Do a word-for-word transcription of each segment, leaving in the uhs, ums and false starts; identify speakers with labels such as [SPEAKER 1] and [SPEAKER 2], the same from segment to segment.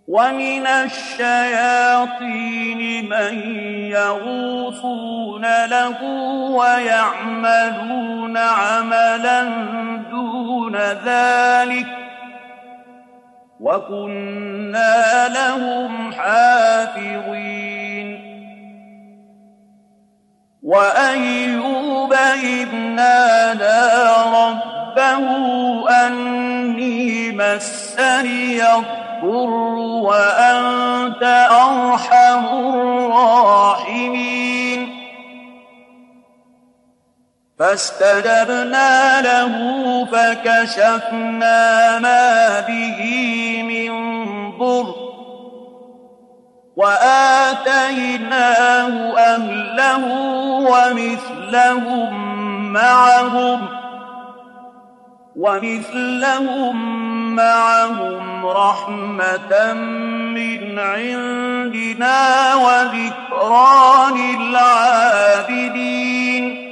[SPEAKER 1] ومن الشياطين من يغوصون له ويعملون عملا دون ذلك وكنا لهم حافظين وأيوب إذ نادى ربه أني مسني الضر وأنت أرحم الراحمين فاستجبنا له فكشفنا ما به من ضر وآتيناه أهله ومثلهم معهم ومثلهم معهم رحمة من عندنا وذكرى للعابدين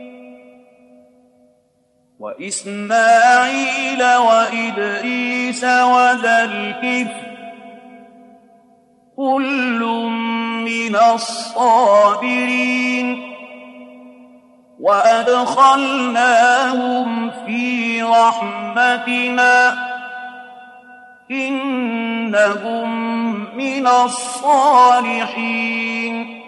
[SPEAKER 1] وإسماعيل وإدريس وذا الكفل كل من الصابرين وأدخلناهم في رحمتنا إنهم من الصالحين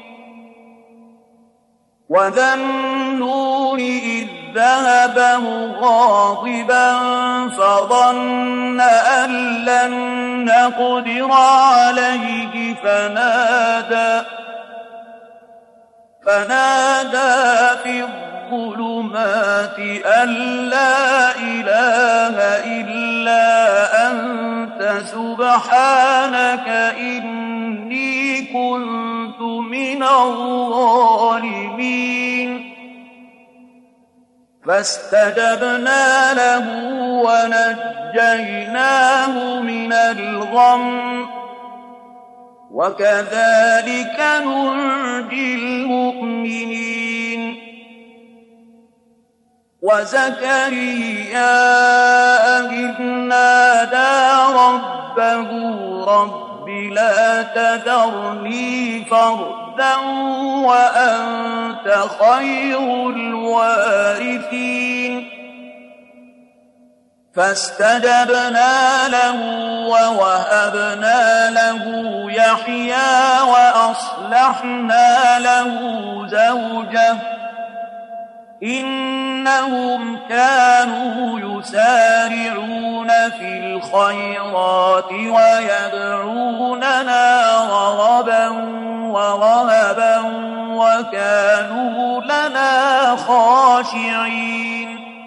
[SPEAKER 1] وذا النون إذ ذهب مغاضبا فظن أن لن نقدر عليه فنادى فنادى في الظلمات أن لا إله إلا أنت سبحانك إني كنت من الظالمين فاستجبنا له ونجيناه من الغم وكذلك ننجي المؤمنين وزكريا إذ نادى ربه رب لا تذرني فردا وأنت خير الوارثين فاستجبنا له ووهبنا له يحيى وأصلحنا له زوجه إنهم كانوا يسارعون في الخيرات ويدعوننا رغبا ورهبا وكانوا لنا خاشعين